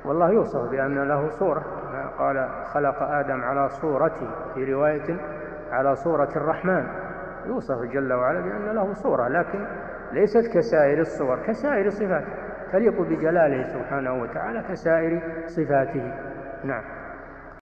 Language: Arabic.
والله يوصف بأن له صورة، قال خلق آدم على صورته، في رواية على صورة الرحمن. يوصف جل وعلا بأن له صورة، لكن ليست كسائر الصور، كسائر صفاته، تليق بجلاله سبحانه وتعالى كسائر صفاته. نعم.